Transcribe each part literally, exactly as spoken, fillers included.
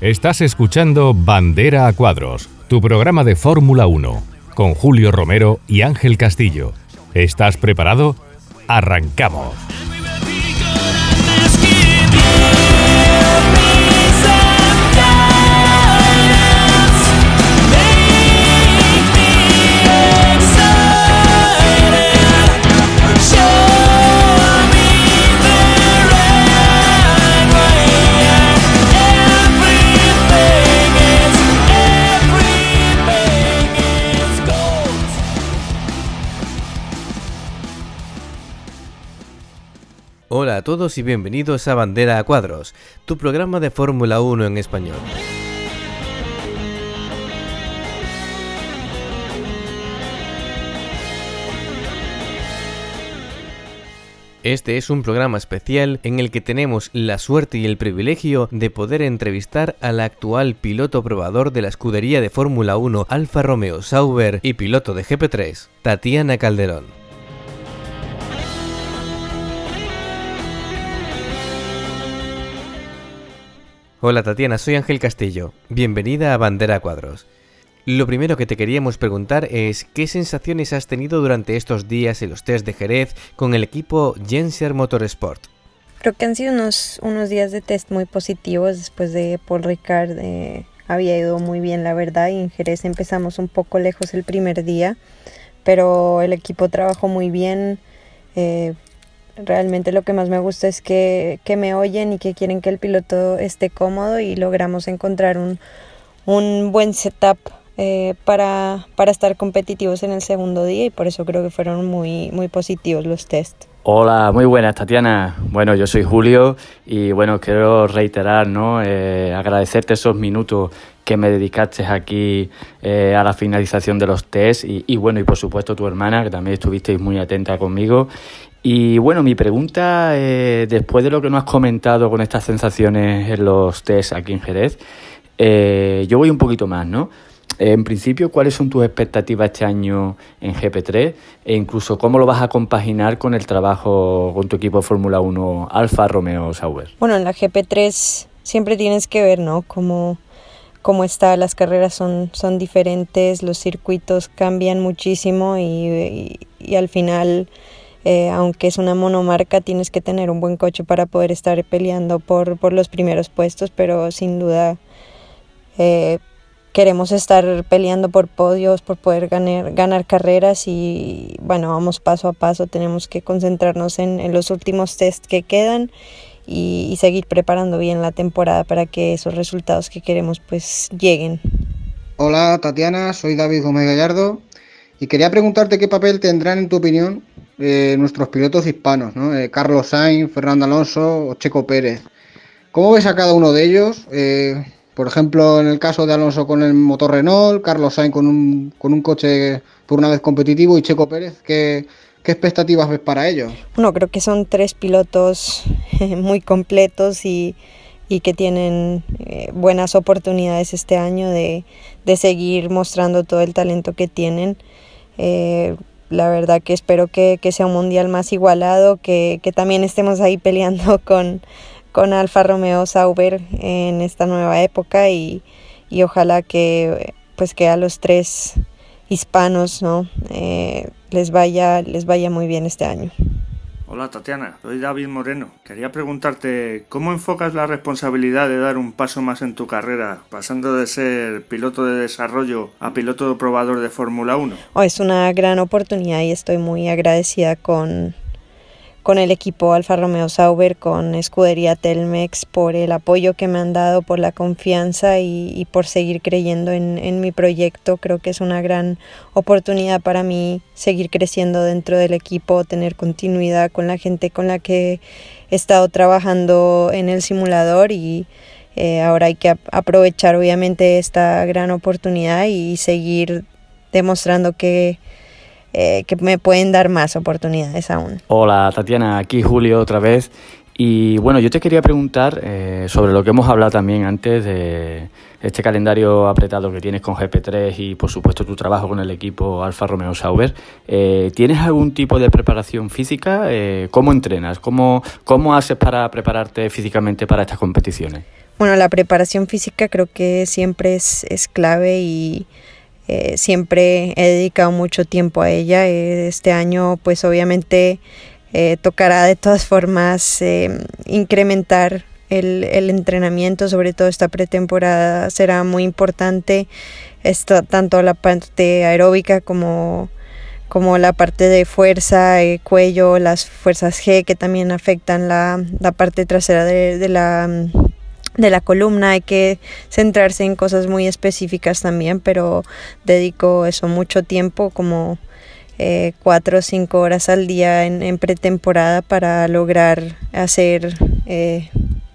Estás escuchando Bandera a Cuadros, tu programa de Fórmula uno, con Julio Romero y Ángel Castillo. ¿Estás preparado? ¡Arrancamos! Hola a todos y bienvenidos a Bandera a Cuadros, tu programa de Fórmula uno en español. Este es un programa especial en el que tenemos la suerte y el privilegio de poder entrevistar al actual piloto probador de la escudería de Fórmula uno Alfa Romeo Sauber y piloto de G P tres, Tatiana Calderón. Hola Tatiana, soy Ángel Castillo. Bienvenida a Bandera a Cuadros. Lo primero que te queríamos preguntar es ¿qué sensaciones has tenido durante estos días en los test de Jerez con el equipo Genser Motorsport? Creo que han sido unos, unos días de test muy positivos. Después de Paul Ricard eh, había ido muy bien, la verdad, y en Jerez empezamos un poco lejos el primer día, pero el equipo trabajó muy bien. Eh, Realmente lo que más me gusta es que, que me oyen y que quieren que el piloto esté cómodo, y logramos encontrar un, un buen setup eh, para, para estar competitivos en el segundo día, y por eso creo que fueron muy, muy positivos los test. Hola, muy buenas Tatiana. Bueno, yo soy Julio y bueno, quiero reiterar, ¿no? Eh, agradecerte esos minutos que me dedicaste aquí eh, a la finalización de los test y, y bueno, y por supuesto tu hermana, que también estuvisteis muy atenta conmigo. Y bueno, mi pregunta, eh, después de lo que nos has comentado con estas sensaciones en los test aquí en Jerez, eh, yo voy un poquito más, ¿no? Eh, en principio, ¿cuáles son tus expectativas este año en G P tres? E incluso, ¿cómo lo vas a compaginar con el trabajo con tu equipo de Fórmula uno Alfa Romeo Sauber? Bueno, en la G P tres siempre tienes que ver, ¿no? Cómo, cómo está, las carreras son, son diferentes, los circuitos cambian muchísimo y, y, y al final... Eh, aunque es una monomarca, tienes que tener un buen coche para poder estar peleando por, por los primeros puestos, pero sin duda eh, queremos estar peleando por podios, por poder ganar, ganar carreras, y bueno, vamos paso a paso. Tenemos que concentrarnos en, en los últimos test que quedan y, y seguir preparando bien la temporada para que esos resultados que queremos pues lleguen. Hola Tatiana, soy David Gómez Gallardo y quería preguntarte qué papel tendrán en tu opinión Eh, nuestros pilotos hispanos, ¿no? Eh, Carlos Sainz, Fernando Alonso o Checo Pérez. ¿Cómo ves a cada uno de ellos? Eh, por ejemplo, en el caso de Alonso con el motor Renault, Carlos Sainz con un, con un coche por una vez competitivo y Checo Pérez, ¿qué, qué expectativas ves para ellos? Bueno, creo que son tres pilotos muy completos y, y que tienen eh, buenas oportunidades este año de, de seguir mostrando todo el talento que tienen. Eh, La verdad que espero que, que sea un mundial más igualado, que, que también estemos ahí peleando con, con Alfa Romeo Sauber en esta nueva época, y, y ojalá que, pues que a los tres hispanos, ¿no? eh, les vaya, les vaya muy bien este año. Hola Tatiana, soy David Moreno. Quería preguntarte, ¿cómo enfocas la responsabilidad de dar un paso más en tu carrera, pasando de ser piloto de desarrollo a piloto de probador de Fórmula uno? Oh, es una gran oportunidad y estoy muy agradecida con, con el equipo Alfa Romeo Sauber, con Escudería Telmex, por el apoyo que me han dado, por la confianza y, y por seguir creyendo en, en mi proyecto. Creo que es una gran oportunidad para mí seguir creciendo dentro del equipo, tener continuidad con la gente con la que he estado trabajando en el simulador, y eh, ahora hay que ap- aprovechar obviamente esta gran oportunidad y seguir demostrando que Eh, que me pueden dar más oportunidades aún. Hola Tatiana, aquí Julio otra vez Y bueno, yo te quería preguntar eh, sobre lo que hemos hablado también antes de este calendario apretado que tienes con G P tres y por supuesto tu trabajo con el equipo Alfa Romeo Sauber. Eh, ¿Tienes algún tipo de preparación física? Eh, ¿Cómo entrenas? ¿Cómo, cómo haces para prepararte físicamente para estas competiciones? Bueno, la preparación física creo que siempre es, es clave y eh, siempre he dedicado mucho tiempo a ella. Este año pues obviamente eh, tocará de todas formas eh, incrementar el, el entrenamiento, sobre todo esta pretemporada será muy importante, esto, tanto la parte aeróbica como, como la parte de fuerza, eh, cuello, las fuerzas G que también afectan la, la parte trasera de, de la... de la columna. Hay que centrarse en cosas muy específicas también, pero dedico eso mucho tiempo, como eh, cuatro o cinco horas al día en, en pretemporada para lograr hacer, eh,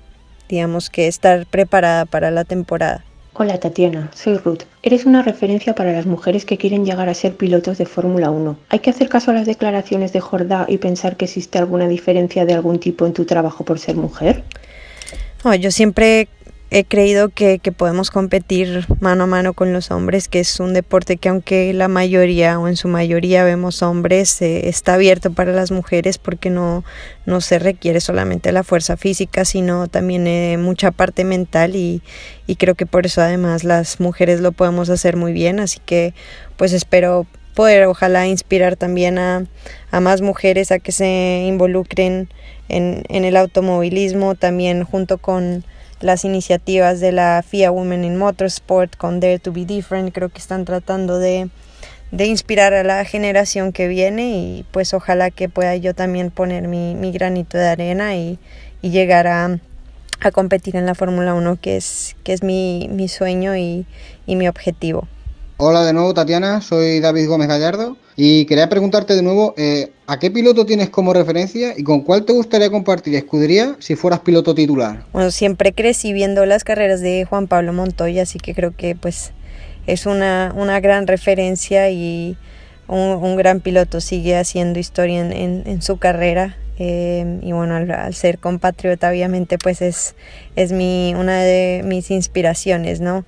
digamos que estar preparada para la temporada. Hola Tatiana, soy Ruth. Eres una referencia para las mujeres que quieren llegar a ser pilotos de Fórmula uno. ¿Hay que hacer caso a las declaraciones de Jordá y pensar que existe alguna diferencia de algún tipo en tu trabajo por ser mujer? No, yo siempre he creído que, que podemos competir mano a mano con los hombres, que es un deporte que aunque la mayoría o en su mayoría vemos hombres, eh, está abierto para las mujeres porque no, no se requiere solamente la fuerza física, sino también eh, mucha parte mental y, y creo que por eso además las mujeres lo podemos hacer muy bien, así que pues espero poder ojalá inspirar también a, a más mujeres a que se involucren en, en el automovilismo, también junto con las iniciativas de la F I A Women in Motorsport, con Dare to be Different. Creo que están tratando de, de inspirar a la generación que viene y pues ojalá que pueda yo también poner mi, mi granito de arena y, y llegar a, a competir en la Fórmula uno, que es, que es mi, mi sueño y, y mi objetivo. Hola de nuevo Tatiana, soy David Gómez Gallardo y quería preguntarte de nuevo eh, ¿a qué piloto tienes como referencia y con cuál te gustaría compartir escudería si fueras piloto titular? Bueno, siempre crecí viendo las carreras de Juan Pablo Montoya, así que creo que pues es una, una gran referencia y un, un gran piloto, sigue haciendo historia en, en, en su carrera. Eh, y bueno, al, al ser compatriota obviamente pues es, es mi, una de mis inspiraciones, ¿no?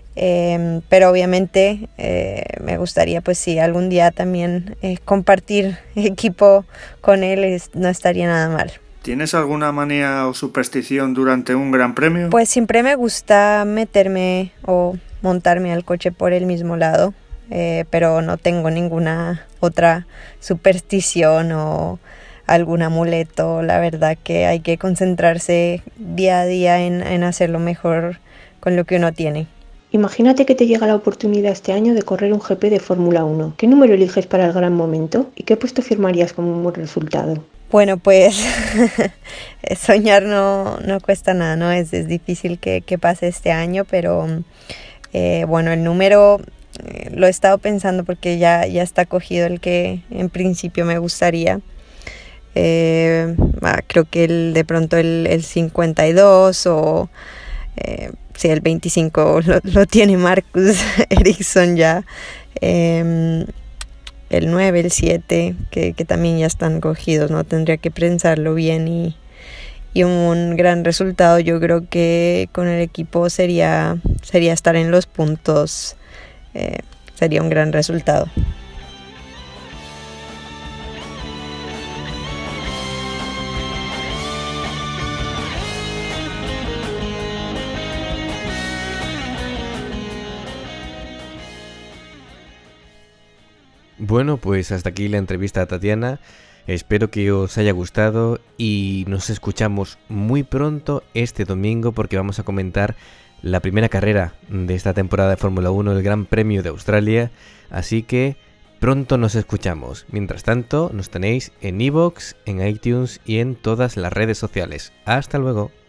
Eh, pero obviamente eh, me gustaría pues sí algún día también eh, compartir equipo con él, es, no estaría nada mal. ¿Tienes alguna manía o superstición durante un gran premio? Pues siempre me gusta meterme o montarme al coche por el mismo lado, eh, pero no tengo ninguna otra superstición o algún amuleto. La verdad que hay que concentrarse día a día en, en hacer lo mejor con lo que uno tiene. Imagínate que te llega la oportunidad este año de correr un G P de Fórmula uno. ¿Qué número eliges para el gran momento y qué puesto firmarías como un buen resultado? Bueno, pues soñar no, no cuesta nada, ¿no? Es, es difícil que, que pase este año, pero eh, bueno, el número eh, lo he estado pensando porque ya, ya está cogido el que en principio me gustaría. Eh, ah, creo que el, de pronto el, el cincuenta y dos o... Eh, sí, el veinticinco lo, lo tiene Marcus Ericsson ya, eh, el nueve, el siete, que, que también ya están cogidos, ¿no? Tendría que pensarlo bien y, y un gran resultado yo creo que con el equipo sería, sería estar en los puntos, eh, sería un gran resultado. Bueno, pues hasta aquí la entrevista a Tatiana. Espero que os haya gustado y nos escuchamos muy pronto este domingo porque vamos a comentar la primera carrera de esta temporada de Fórmula uno, el Gran Premio de Australia. Así que pronto nos escuchamos. Mientras tanto, nos tenéis en iVoox, en iTunes y en todas las redes sociales. Hasta luego.